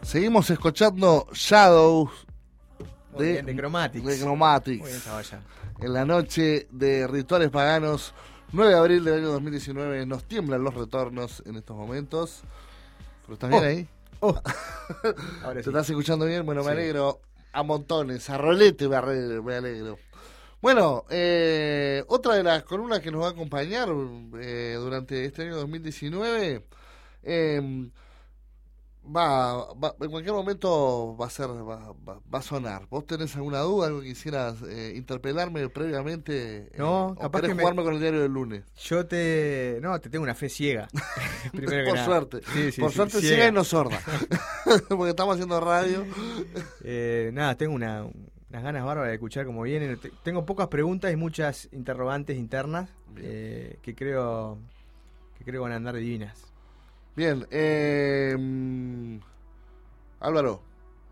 Seguimos escuchando Shadows de Chromatics. De Chromatics. Muy bien, Zavalla. En la noche de Rituales Paganos, 9 de abril del año 2019. Nos tiemblan los retornos en estos momentos. ¿Pero estás bien ahí? Ahora ¿Te sí. estás escuchando bien? Bueno, me Sí. alegro a montones. A rolete me alegro. Bueno, otra de las columnas que nos va a acompañar durante este año 2019 en cualquier momento va a sonar. ¿Vos tenés alguna duda, algo que quisieras interpelarme previamente? No, ¿O capaz querés que jugarme con el diario del lunes? Yo te tengo una fe ciega. Primero que Por nada. suerte. Sí, Por suerte ciega y no sorda. Porque estamos haciendo radio. Nada, tengo unas ganas bárbaras de escuchar cómo vienen. Tengo pocas preguntas y muchas interrogantes internas que creo van a andar divinas. Bien, Álvaro.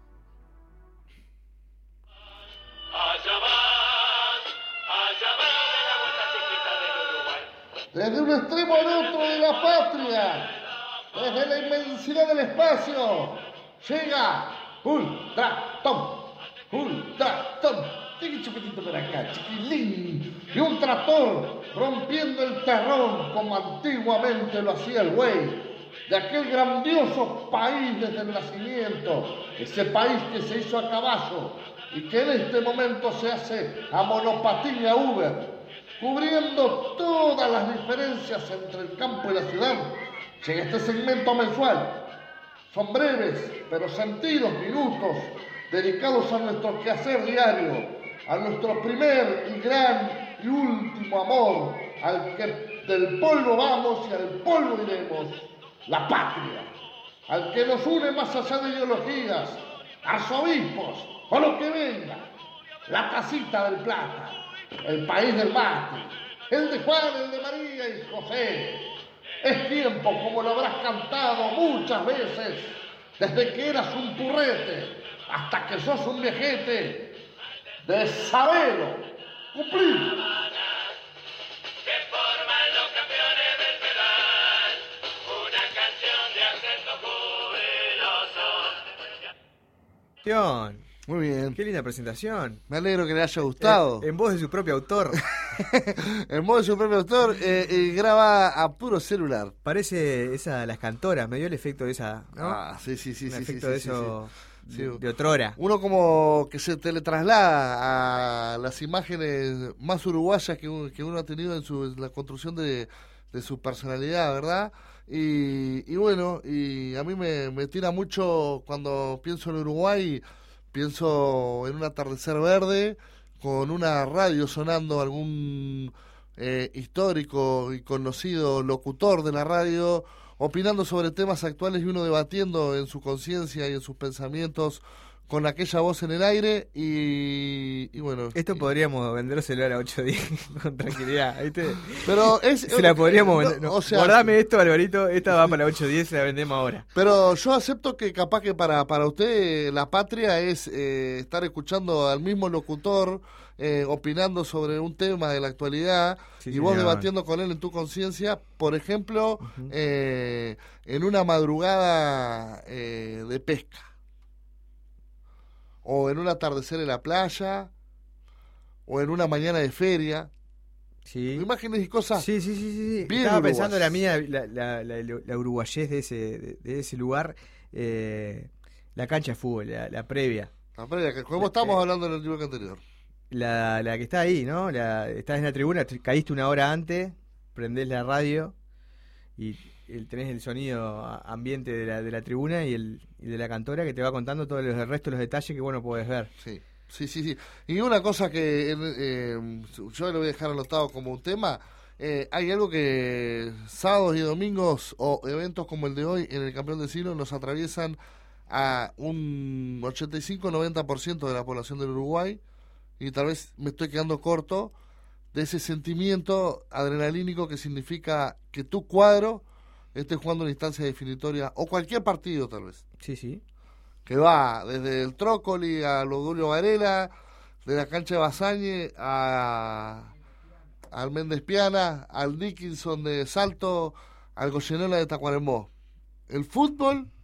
Desde un extremo al otro de la patria, desde la inmensidad del espacio, llega Ultratom. Chiqui chupetito por acá, chiquilín. Y un tractor rompiendo el terrón como antiguamente lo hacía el güey. De aquel grandioso país desde el nacimiento, ese país que se hizo a caballo y que en este momento se hace a monopatín y a Uber, cubriendo todas las diferencias entre el campo y la ciudad. Llega este segmento mensual. Son breves, pero sentidos minutos dedicados a nuestro quehacer diario, a nuestro primer y gran y último amor, al que del polvo vamos y al polvo iremos. La patria, al que nos une más allá de ideologías, arzobispos o lo que venga, la casita del Plata, el país del mate, el de Juan, el de María y José. Es tiempo, como lo habrás cantado muchas veces, desde que eras un purrete hasta que sos un viejete, de saberlo, cumplir. Muy bien. Qué linda presentación. Me alegro que le haya gustado. En voz de su propio autor. En voz de su propio autor, graba a puro celular. Parece esa Las Cantoras, me dio el efecto de esa, ¿no? Ah, sí. Un efecto de eso. Sí. De otrora. Uno como que se teletraslada a las imágenes más uruguayas que uno ha tenido en la construcción de su personalidad, ¿verdad? Y bueno, y a mí me tira mucho cuando pienso en Uruguay, pienso en un atardecer verde con una radio sonando, algún histórico y conocido locutor de la radio opinando sobre temas actuales y uno debatiendo en su conciencia y en sus pensamientos con aquella voz en el aire y bueno. Esto podríamos vendérselo a la 810 con tranquilidad, ¿viste? Pero se la podríamos vender. No, o sea, guardame esto, Alvarito, esta va para la 810, se la vendemos ahora. Pero yo acepto que capaz que para usted la patria es estar escuchando al mismo locutor opinando sobre un tema de la actualidad y vos debatiendo con él en tu conciencia, por ejemplo, en una madrugada de pesca. O en un atardecer en la playa, o en una mañana de feria. Sí. Imágenes y cosas. Sí. Bien Estaba uruguayas. pensando la mía, la uruguayés de ese lugar, la cancha de fútbol, la previa. La previa, que como estábamos hablando en el bloque anterior. La que está ahí, ¿no? Estás en la tribuna, caíste una hora antes, prendés la radio y tenés el sonido ambiente de la tribuna y de la cantora que te va contando todos el resto de los detalles que vos no podés ver. Sí. Y una cosa que yo lo voy a dejar anotado como un tema, hay algo que sábados y domingos o eventos como el de hoy en el Campeón del Siglo nos atraviesan a un 85-90% de la población del Uruguay y tal vez me estoy quedando corto de ese sentimiento adrenalínico que significa que tu cuadro esté jugando una instancia definitoria o cualquier partido tal vez. Sí. Que va desde el Trócoli a Lodulio Varela, de la cancha de Basañe al Méndez Piana, al Dickinson de Salto, al Goyenola de Tacuarembó. El fútbol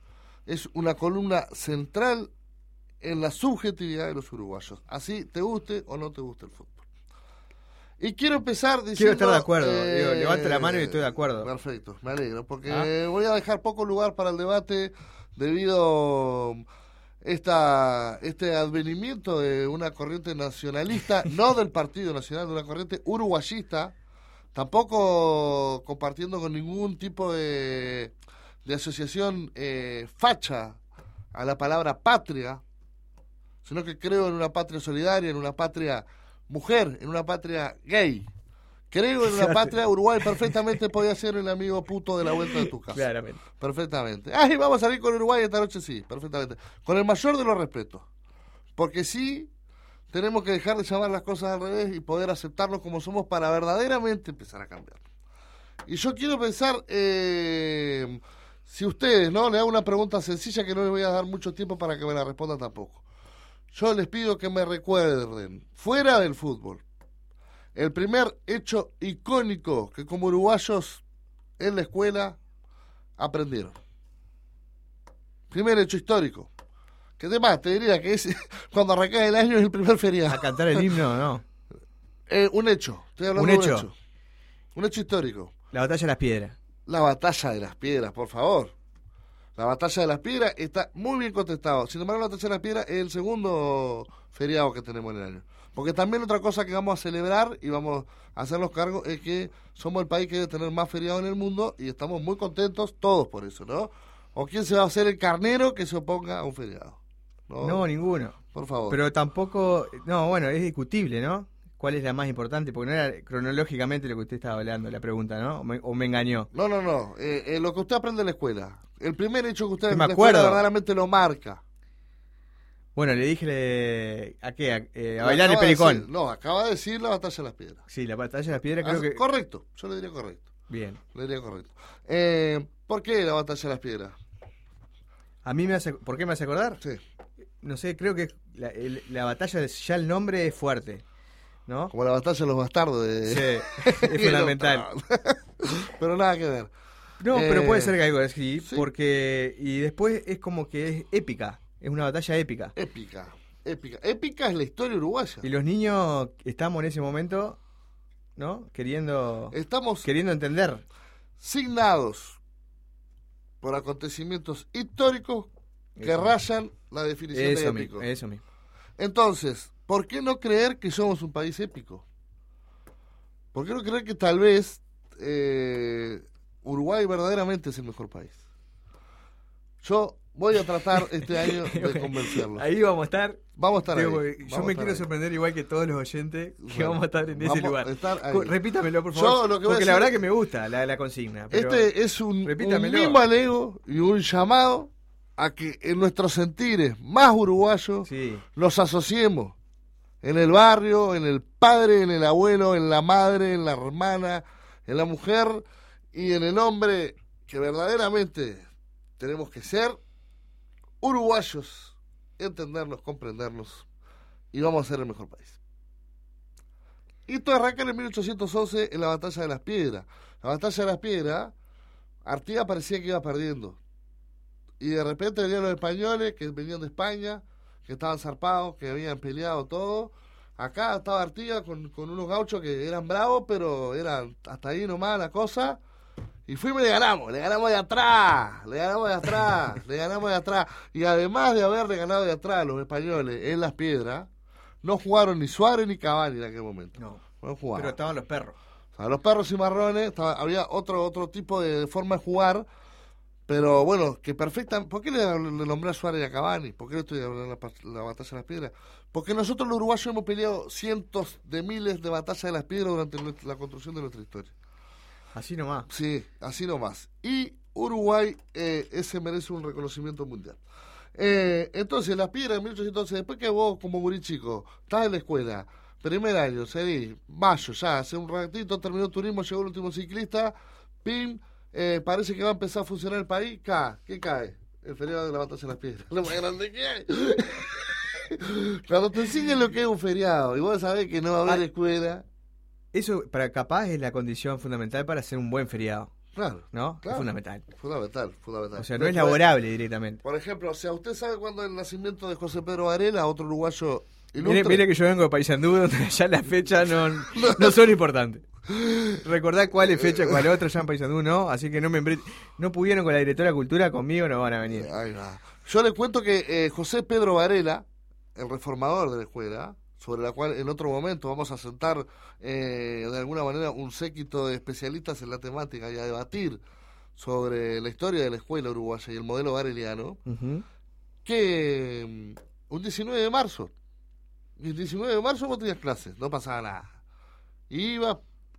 es una columna central en la subjetividad de los uruguayos, así te guste o no te guste el fútbol. Y quiero empezar diciendo... Quiero estar de acuerdo, levanto la mano y estoy de acuerdo. Perfecto, me alegro, porque voy a dejar poco lugar para el debate debido a este advenimiento de una corriente nacionalista, no del Partido Nacional, de una corriente uruguayista, tampoco compartiendo con ningún tipo de asociación facha a la palabra patria, sino que creo en una patria solidaria, en una patria mujer, en una patria gay. Creo en una patria. Uruguay perfectamente podía ser el amigo puto de la vuelta de tu casa. Claramente. Perfectamente. Ay, vamos a salir con Uruguay esta noche, sí, perfectamente. Con el mayor de los respetos. Porque sí, tenemos que dejar de llamar las cosas al revés y poder aceptarlos como somos para verdaderamente empezar a cambiar. Y yo quiero pensar, si ustedes, ¿no? Le hago una pregunta sencilla que no les voy a dar mucho tiempo para que me la respondan tampoco. Yo les pido que me recuerden, fuera del fútbol, el primer hecho icónico que como uruguayos en la escuela aprendieron. Primer hecho histórico. Que además te diría que es cuando arrancás el año es el primer feriado. ¿A cantar el himno no? Un hecho. Estoy hablando de un hecho. Un hecho histórico. La batalla de las piedras. La batalla de las piedras, por favor. La batalla de las piedras está muy bien contestado. Sin embargo, la batalla de las piedras es el segundo feriado que tenemos en el año. Porque también otra cosa que vamos a celebrar y vamos a hacernos cargo es que somos el país que debe tener más feriados en el mundo y estamos muy contentos todos por eso, ¿no? ¿O quién se va a hacer el carnero que se oponga a un feriado? No, ninguno. Por favor. Pero tampoco, no, bueno, es discutible, ¿no? ¿Cuál es la más importante? Porque no era cronológicamente lo que usted estaba hablando, la pregunta, ¿no? ¿O me engañó? No. Lo que usted aprende en la escuela. El primer hecho que usted en la escuela verdaderamente lo marca. Bueno, le dije ¿a qué? A bailar el pericón. Acaba de decir la batalla de las piedras. Sí, la batalla de las piedras creo que... Correcto, yo le diría correcto. Bien. Le diría correcto. ¿Por qué la batalla de las piedras? A mí ¿por qué me hace acordar? Sí. No sé, creo que la batalla, ya el nombre es fuerte, ¿no? Como la batalla de los bastardos. Sí, es fundamental. Pero nada que ver. No, pero puede ser que algo así, ¿sí? Porque... Y después es como que es épica. Es una batalla épica. Épica es la historia uruguaya. Y los niños estamos en ese momento, ¿no? Queriendo entender. Signados por acontecimientos históricos que rayan la definición de épico. Eso mismo. Entonces, ¿por qué no creer que somos un país épico? ¿Por qué no creer que tal vez Uruguay verdaderamente es el mejor país? Yo voy a tratar este año de convencerlos. Ahí vamos a estar. Vamos a estar ahí. Yo me quiero sorprender igual que todos los oyentes que vamos a estar en ese lugar. Repítamelo, por favor. Porque la verdad que me gusta la consigna. Pero este es un mismo alego y un llamado a que en nuestros sentires más uruguayos nos asociemos en el barrio, en el padre, en el abuelo, en la madre, en la hermana, en la mujer y en el hombre que verdaderamente tenemos que ser uruguayos, entendernos, comprendernos y vamos a ser el mejor país. Y esto arranca en 1811 en la batalla de las piedras. La batalla de las piedras, Artigas parecía que iba perdiendo. Y de repente venían los españoles que venían de España, que estaban zarpados, que habían peleado todo. Acá estaba Artigas con unos gauchos que eran bravos, pero eran hasta ahí nomás la cosa. Y fuimos y le ganamos de atrás. Y además de haberle ganado de atrás a los españoles en las piedras, no jugaron ni Suárez ni Cavani en aquel momento. No jugaron. Pero estaban los perros. O sea, los perros cimarrones, había otro tipo de forma de jugar. Pero bueno, que perfecta. ¿Por qué le nombré a Suárez y a Cavani? ¿Por qué le estoy hablando de la batalla de las piedras? Porque nosotros los uruguayos hemos peleado cientos de miles de batallas de las piedras durante la construcción de nuestra historia. Así nomás. Sí, así nomás. Y Uruguay ese merece un reconocimiento mundial. Entonces, las piedras en 1811, después que vos como gurí chico, estás en la escuela, primer año, mayo, ya, hace un ratito terminó turismo, llegó el último ciclista, pim, parece que va a empezar a funcionar el país. ¿Qué cae? El feriado de la batalla de las piedras. Lo más grande que hay. Cuando te enseñan lo que es un feriado y vos sabés que no va a haber escuela. Eso, capaz, es la condición fundamental para hacer un buen feriado. Claro. ¿no? Claro. Es fundamental. Fundamental. O sea, no es laborable directamente. Por ejemplo, o sea, ¿usted sabe cuándo es el nacimiento de José Pedro Varela, otro uruguayo ilustre? Mire que yo vengo de Paysandú, donde ya las fechas no son importantes. Recordá cuál es fecha, cuál otra, ya en Paysandú no, así que no pudieron con la directora de Cultura, conmigo no van a venir. Ahí va. Yo les cuento que José Pedro Varela, el reformador de la escuela, sobre la cual en otro momento vamos a sentar de alguna manera un séquito de especialistas en la temática y a debatir sobre la historia de la escuela uruguaya y el modelo vareliano, que un 19 de marzo, el 19 de marzo vos tenías clases, no pasaba nada. Iba,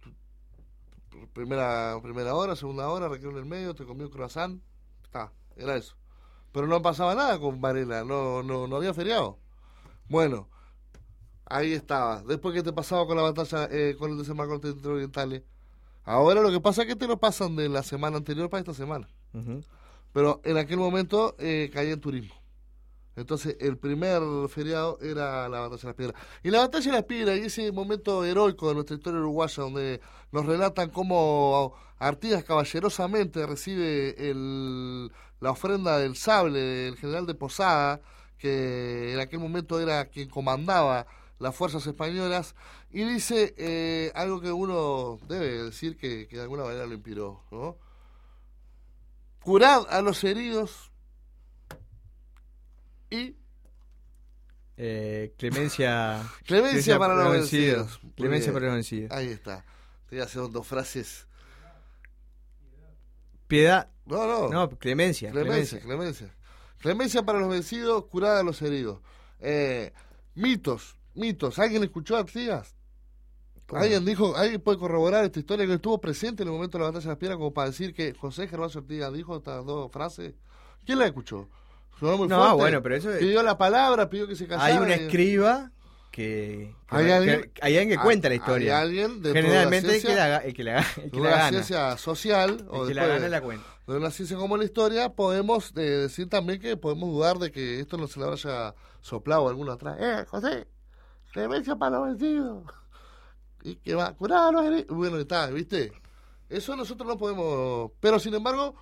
primera hora, segunda hora, recreo en el medio, te comí un croissant, era eso. Pero no pasaba nada con Varela, no había feriado. Bueno, ahí estaba. Después, ¿qué te pasaba con la batalla, con el desembarco entre orientales? Ahora lo que pasa es que te lo pasan de la semana anterior para esta semana. Pero en aquel momento caía en turismo. Entonces, el primer feriado era la batalla de las piedras. Y la batalla de las piedras, y ese momento heroico de nuestra historia uruguaya, donde nos relatan cómo Artigas caballerosamente recibe la ofrenda del sable del general de Posada, que en aquel momento era quien comandaba las fuerzas españolas, y dice algo que uno debe decir que de alguna manera lo inspiró, ¿no? Curad a los heridos y clemencia para los vencidos. Clemencia para los vencidos. Ahí está. Estoy haciendo dos frases. Piedad. No, clemencia. Clemencia para los vencidos, curada a los heridos. Mitos. ¿Alguien escuchó a Artigas? ¿Alguien puede corroborar esta historia que estuvo presente en el momento de la batalla de las piedras como para decir que José Gervasio Artigas dijo estas dos frases? ¿Quién la escuchó? Bueno, pero eso pidió la palabra, pidió que se callara. Hay un escriba hay alguien que cuenta la historia. Hay alguien de generalmente el que la gana. Ciencia social o que la gana la cuenta. De una ciencia como la historia, podemos decir también que podemos dudar de que esto no se le haya soplado a alguno atrás. José, clemencia para los vencidos. Y que va a curar a los heridos. Bueno, está, ¿viste? Eso nosotros no podemos. Pero sin embargo,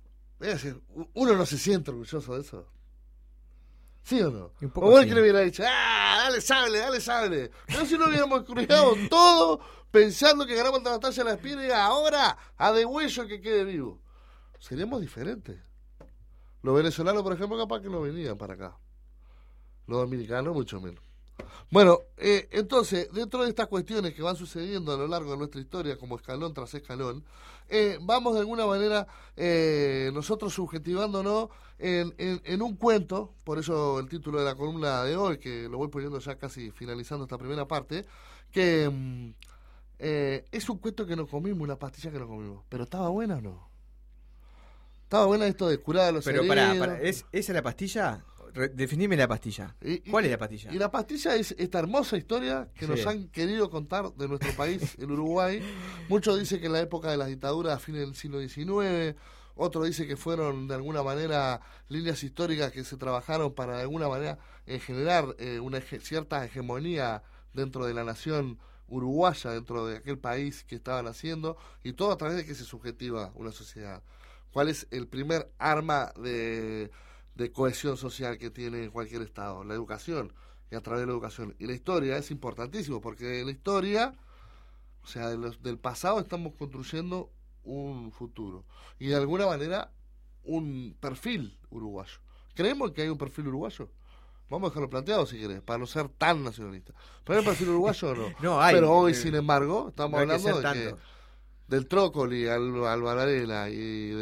uno no se siente orgulloso de eso. ¿Sí o no? O vos que le hubiera dicho, dale sable. Pero si no hubiéramos cruzado todo pensando que ganamos la batalla de las piedras y ahora a degüello que quede vivo. Seríamos diferentes. Los venezolanos, por ejemplo, capaz que no venían para acá. Los dominicanos, mucho menos. Bueno, entonces, dentro de estas cuestiones que van sucediendo a lo largo de nuestra historia, como escalón tras escalón, vamos de alguna manera nosotros subjetivándonos en un cuento, por eso el título de la columna de hoy, que lo voy poniendo ya casi finalizando esta primera parte, que es un cuento que nos comimos, una pastilla que nos comimos. ¿Pero estaba buena o no? ¿Estaba buena esto de curar a los heridos? Pero pará, ¿esa es la pastilla? Definime la pastilla. ¿Cuál es la pastilla? Y la pastilla es esta hermosa historia que nos han querido contar de nuestro país, el Uruguay. Muchos dicen que en la época de las dictaduras a fines del siglo XIX, otros dicen que fueron de alguna manera líneas históricas que se trabajaron para de alguna manera generar una cierta hegemonía dentro de la nación uruguaya, dentro de aquel país que estaban haciendo, y todo a través de que se subjetiva una sociedad. ¿Cuál es el primer arma de cohesión social que tiene cualquier estado? La educación, y a través de la educación. Y la historia es importantísimo, porque en la historia, o sea, del pasado estamos construyendo un futuro. Y de alguna manera, un perfil uruguayo. ¿Creemos que hay un perfil uruguayo? Vamos a dejarlo planteado si querés, para no ser tan nacionalista. ¿Pero hay un perfil uruguayo o no? No hay. Pero hoy, sin embargo, estamos hablando de del Trócoli al Varela y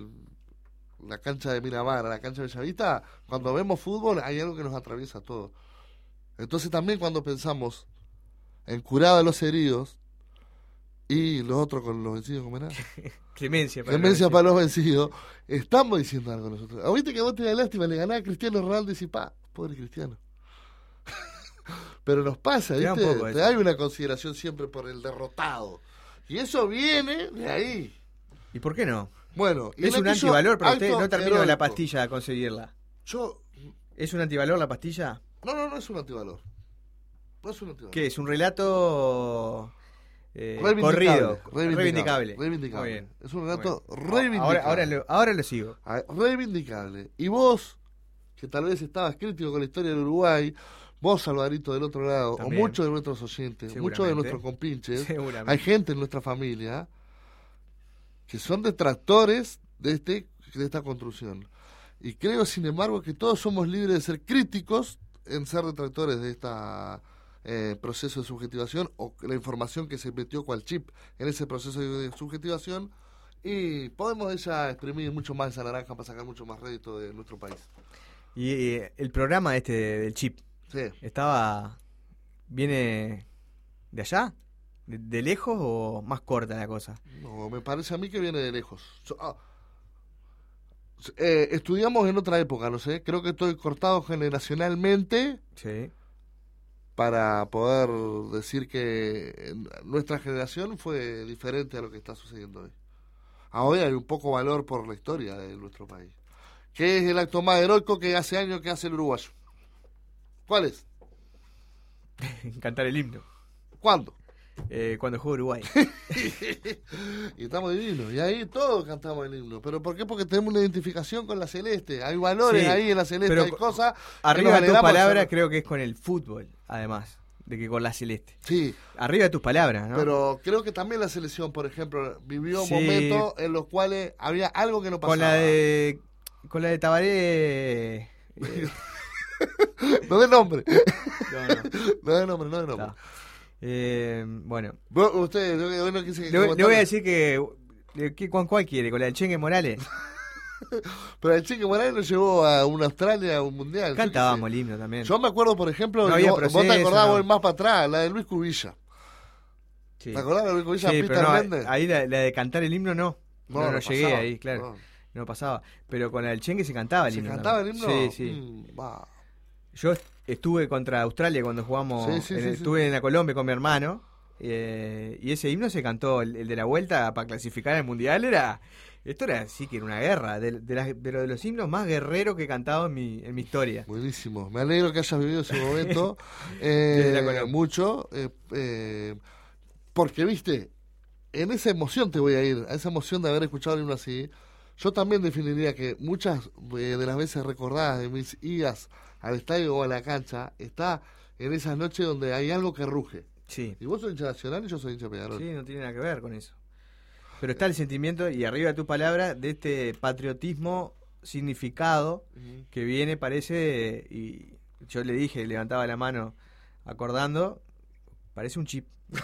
la cancha de Miramar a la cancha de Bellavista, cuando vemos fútbol hay algo que nos atraviesa todo. Entonces también cuando pensamos en curar a los heridos y los otros con los vencidos, ¿cómo era? Clemencia para los vencidos, estamos diciendo algo nosotros. ¿Viste que vos te da lástima? Le ganás a Cristiano Ronaldo y decís, pobre Cristiano. Pero nos pasa, ¿viste? Hay una consideración siempre por el derrotado. Y eso viene de ahí. ¿Y por qué no? Bueno, es un antivalor para usted. No termino la pastilla a conseguirla. ¿Es un antivalor la pastilla? No es un antivalor. No es un antivalor. ¿Qué es? ¿Un relato corrido. Reivindicable. Muy bien. Es un relato reivindicable. Ahora lo sigo. Reivindicable. Y vos, que tal vez estabas crítico con la historia del Uruguay, vos, Alvarito, del otro lado, También. o muchos de nuestros oyentes, muchos de nuestros compinches, hay gente en nuestra familia que son detractores de esta construcción. Y creo, sin embargo, que todos somos libres de ser críticos en ser detractores de esta proceso de subjetivación o la información que se metió cual chip en ese proceso de subjetivación, y podemos ella exprimir mucho más esa naranja para sacar mucho más rédito de nuestro país. Y el programa del chip, sí, ¿viene de allá? ¿De lejos o más corta la cosa? No, me parece a mí que viene de lejos. Estudiamos en otra época, no sé, creo que estoy cortado generacionalmente. Sí. Para poder decir que nuestra generación fue diferente a lo que está sucediendo hoy. Ahora hay un poco valor por la historia de nuestro país. ¿Qué es el acto más heroico que hace años que hace el uruguayo? ¿Cuál es? Cantar el himno. ¿Cuándo? Cuando jugó Uruguay. Y estamos divinos. Y ahí todos cantamos el himno. ¿Pero por qué? Porque tenemos una identificación con la celeste. Hay valores ahí en la celeste. Pero hay cosas. Arriba de tus palabras, creo que es con el fútbol, además, de que con la celeste. Sí. Arriba de tus palabras, ¿no? Pero creo que también la selección, por ejemplo, vivió momentos en los cuales había algo que no pasaba. Con la de Tabaré. No de nombre. No de nombre. No. Bueno. Usted, yo no quise le voy a decir ¿con cuál quiere? ¿Con la del Chengue Morales? Pero el Chengue Morales nos llevó a una Australia, a un mundial. Cantábamos el himno también. Yo me acuerdo, por ejemplo, vos te acordás más para atrás, la de Luis Cubilla. Sí. ¿Te acordás de Luis Cubilla? Sí, pero ahí la de cantar el himno no llegué pasaba, ahí, claro. No pasaba. Pero con la del Chengue se cantaba el himno. ¿Se cantaba el himno? Sí. Yo estuve contra Australia cuando jugamos, estuve en la Colombia con mi hermano, y ese himno se cantó, el de la vuelta para clasificar al mundial, esto era sí que era una guerra, de los himnos más guerreros que he cantado en mi historia. Buenísimo, me alegro que hayas vivido ese momento mucho, porque viste, en esa emoción te voy a ir, a esa emoción de haber escuchado el himno así. Yo también definiría que muchas de las veces recordadas de mis idas al estadio o a la cancha está en esas noches donde hay algo que ruge. Sí. Y vos sos hincha Nacional y yo soy hincha Peñarol. Sí, no tiene nada que ver con eso. Pero está el sentimiento, y arriba de tu palabra, de este patriotismo significado que viene, parece, y yo le dije, levantaba la mano acordando, parece un chip.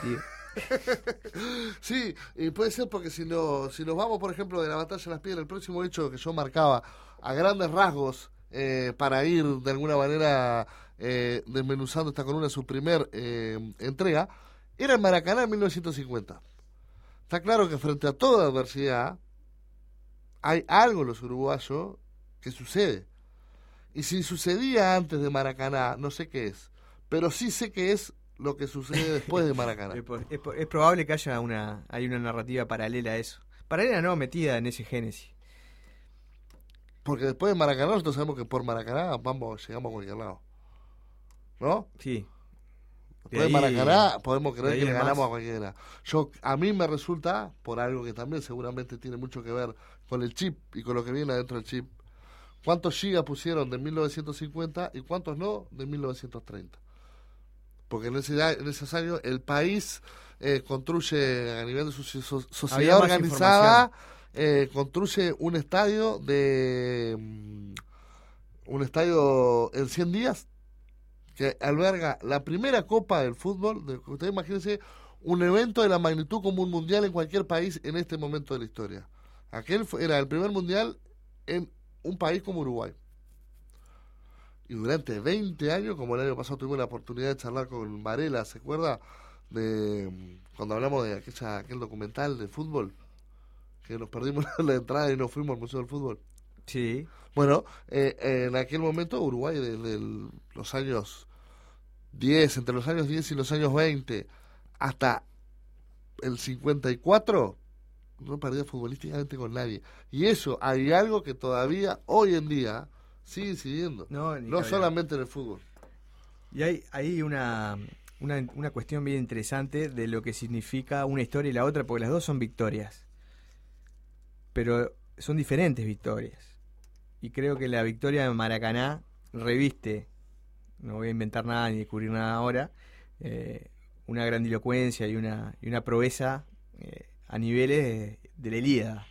Sí, y puede ser porque si nos vamos, por ejemplo, de la batalla de las piedras, el próximo hecho que yo marcaba a grandes rasgos para ir de alguna manera desmenuzando esta columna, su primer entrega, era en Maracaná en 1950. Está claro que frente a toda adversidad hay algo en los uruguayos que sucede. Y si sucedía antes de Maracaná, no sé qué es, pero sí sé qué es lo que sucede después de Maracaná. Es probable que haya una narrativa paralela a eso. Paralela no, metida en ese génesis. Porque después de Maracaná nosotros sabemos que por Maracaná llegamos a cualquier lado. ¿No? Sí. Después de Maracaná podemos creer que le ganamos a cualquiera. A mí me resulta, por algo que también seguramente tiene mucho que ver con el chip y con lo que viene adentro del chip, cuántos gigas pusieron de 1950 y cuántos no de 1930. Porque en esos años el país construye a nivel de su sociedad organizada, construye un estadio en 100 días que alberga la primera copa del fútbol. Ustedes imagínense un evento de la magnitud como un mundial en cualquier país en este momento de la historia. Aquel era el primer mundial en un país como Uruguay. Y durante 20 años, como el año pasado tuvimos la oportunidad de charlar con Varela, ¿se acuerda? De cuando hablamos de aquel documental de fútbol, que nos perdimos la entrada y nos fuimos al Museo del Fútbol. Sí. Bueno, en aquel momento Uruguay, desde los años 10, entre los años 10 y los años 20, hasta el 54, no perdía futbolísticamente con nadie. Y eso, hay algo que todavía, hoy en día, sigue incidiendo. No solamente en el fútbol. Y hay una una cuestión bien interesante de lo que significa una historia y la otra, porque las dos son victorias, pero son diferentes victorias. Y creo que la victoria de Maracaná reviste, no voy a inventar nada ni descubrir nada ahora, una grandilocuencia y una proeza a niveles de la Ilíada,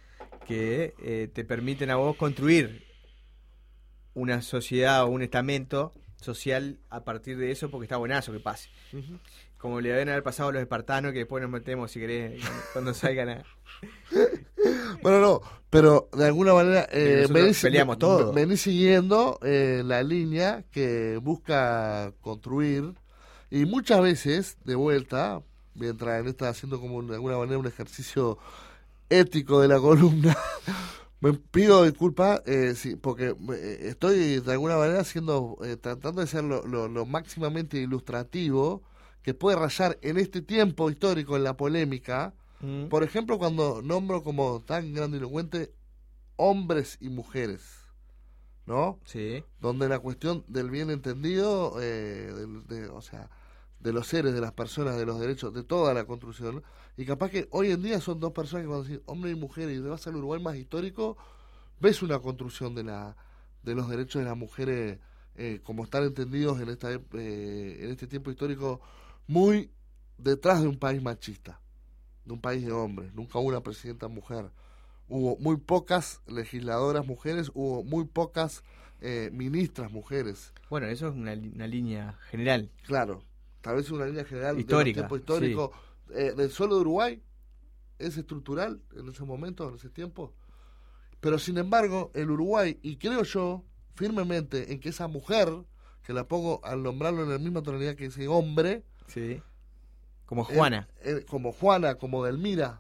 que te permiten a vos construir una sociedad o un estamento social a partir de eso, porque está buenazo que pase. Uh-huh. Como le deben haber pasado a los espartanos, que después nos metemos, si querés, cuando salgan a... Bueno, no, pero de alguna manera peleamos todo. Venís siguiendo la línea que busca construir, y muchas veces, de vuelta, mientras él está haciendo como de alguna manera un ejercicio ético de la columna, me pido disculpas, sí, porque estoy de alguna manera tratando de ser lo máximamente ilustrativo que puede rayar en este tiempo histórico en la polémica. Por ejemplo, cuando nombro como tan grandilocuente hombres y mujeres, ¿no? Sí. Donde la cuestión del bien entendido, o sea, de los seres, de las personas, de los derechos, de toda la construcción, y capaz que hoy en día son dos personas que cuando decís hombre y mujer, y te vas al Uruguay más histórico, ves una construcción de los derechos de las mujeres como están entendidos en este tiempo histórico, muy detrás de un país machista, de un país de hombres. Nunca hubo una presidenta mujer, hubo muy pocas legisladoras mujeres, hubo muy pocas ministras mujeres. Bueno, eso es una línea general. Claro, tal vez una línea general histórica, de los tiempos históricos, sí. Del suelo de Uruguay es estructural en ese momento, en ese tiempo, pero sin embargo el Uruguay, y creo yo firmemente en que esa mujer, que la pongo al nombrarlo en la misma tonalidad que ese hombre, sí, como Juana, como Delmira,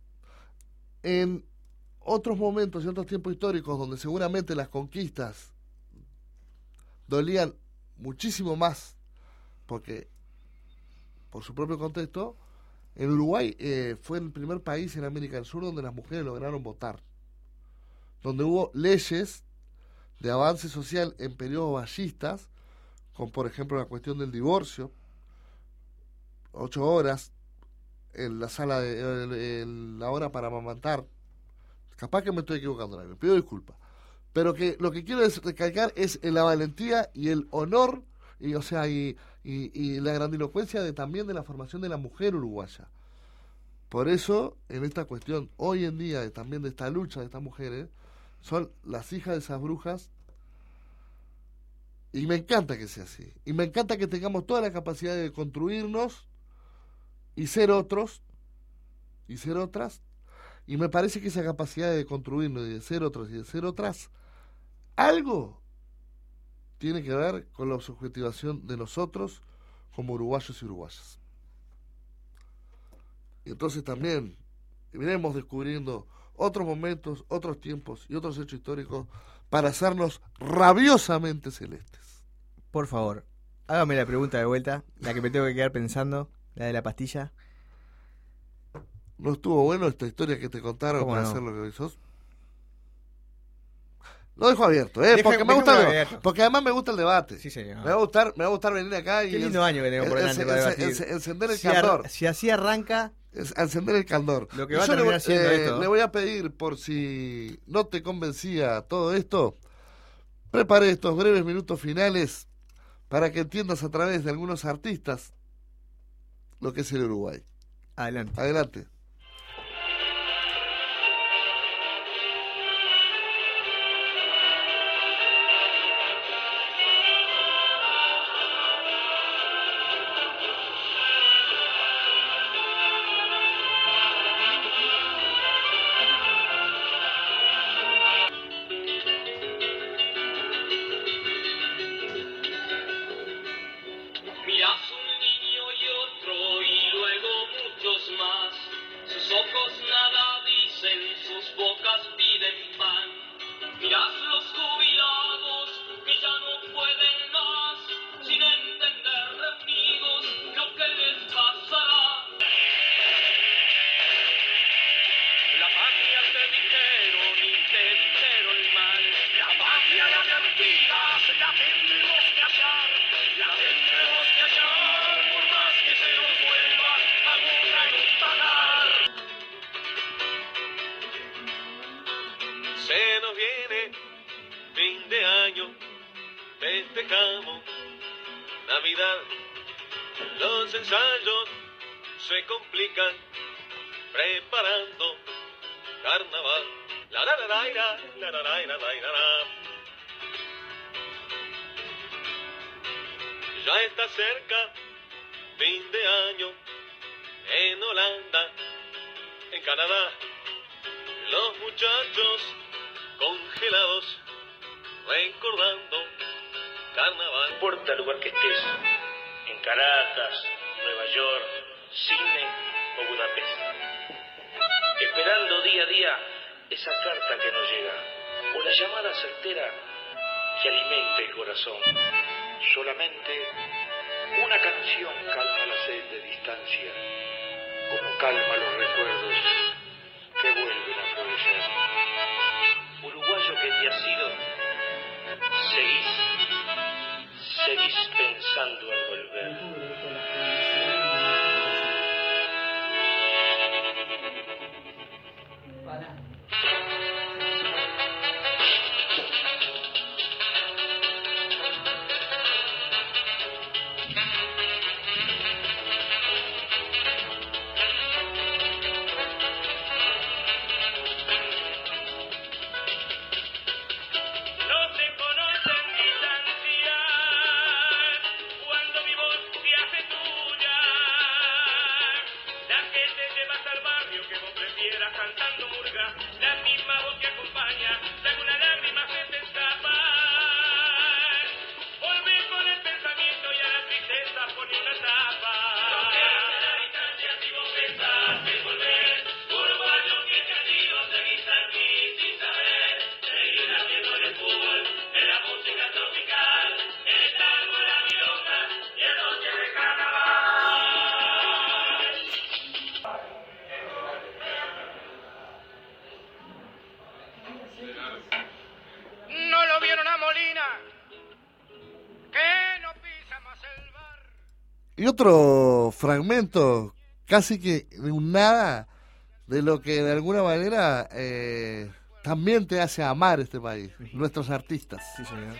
en otros momentos y otros tiempos históricos donde seguramente las conquistas dolían muchísimo más, porque por su propio contexto, el Uruguay fue el primer país en América del Sur donde las mujeres lograron votar, donde hubo leyes de avance social en periodos ballistas, con por ejemplo la cuestión del divorcio, 8 horas en la sala la hora para amamantar. Capaz que me estoy equivocando, me pido disculpas, pero que lo que quiero recalcar es la valentía y el honor y la grandilocuencia también de la formación de la mujer uruguaya. Por eso, en esta cuestión, hoy en día, también de esta lucha de estas mujeres, son las hijas de esas brujas, y me encanta que sea así. Y me encanta que tengamos toda la capacidad de construirnos y ser otros, y ser otras, y me parece que esa capacidad de construirnos y de ser otros y de ser otras, algo tiene que ver con la subjetivación de nosotros como uruguayos y uruguayas. Y entonces también iremos descubriendo otros momentos, otros tiempos y otros hechos históricos para hacernos rabiosamente celestes. Por favor, hágame la pregunta de vuelta, la que me tengo que quedar pensando, la de la pastilla. ¿No estuvo bueno esta historia que te contaron para no? hacer lo que hoy sos? Lo dejo abierto, porque me gusta porque además me gusta el debate. Sí, señor. Me va a gustar venir acá y qué lindo año que tengo por delante para debatir. Encender el candor. Si así arranca, encender el candor. Lo que va a terminar siendo esto. Le voy a pedir, por si no te convencía todo esto, prepare estos breves minutos finales para que entiendas a través de algunos artistas lo que es el Uruguay. Adelante. La tendremos que hallar por Festejamos Navidad, los ensayos se complican preparando carnaval. La la la la la la la la la la. Ya está cerca fin de año en Holanda, en Canadá, los muchachos congelados recordando carnaval. No importa el lugar que estés, en Caracas, Nueva York, Sydney o Budapest, esperando día a día esa carta que nos llega, o la llamada certera que alimenta el corazón. Solamente una canción calma la sed de distancia, como calma los recuerdos que vuelven a florecer. Uruguayo que te has ido, seguís pensando en volver. No lo vieron a Molina, que no pisa más el bar. Y otro fragmento, casi que un nada, de lo que de alguna manera también te hace amar este país, nuestros artistas. Sí, señor.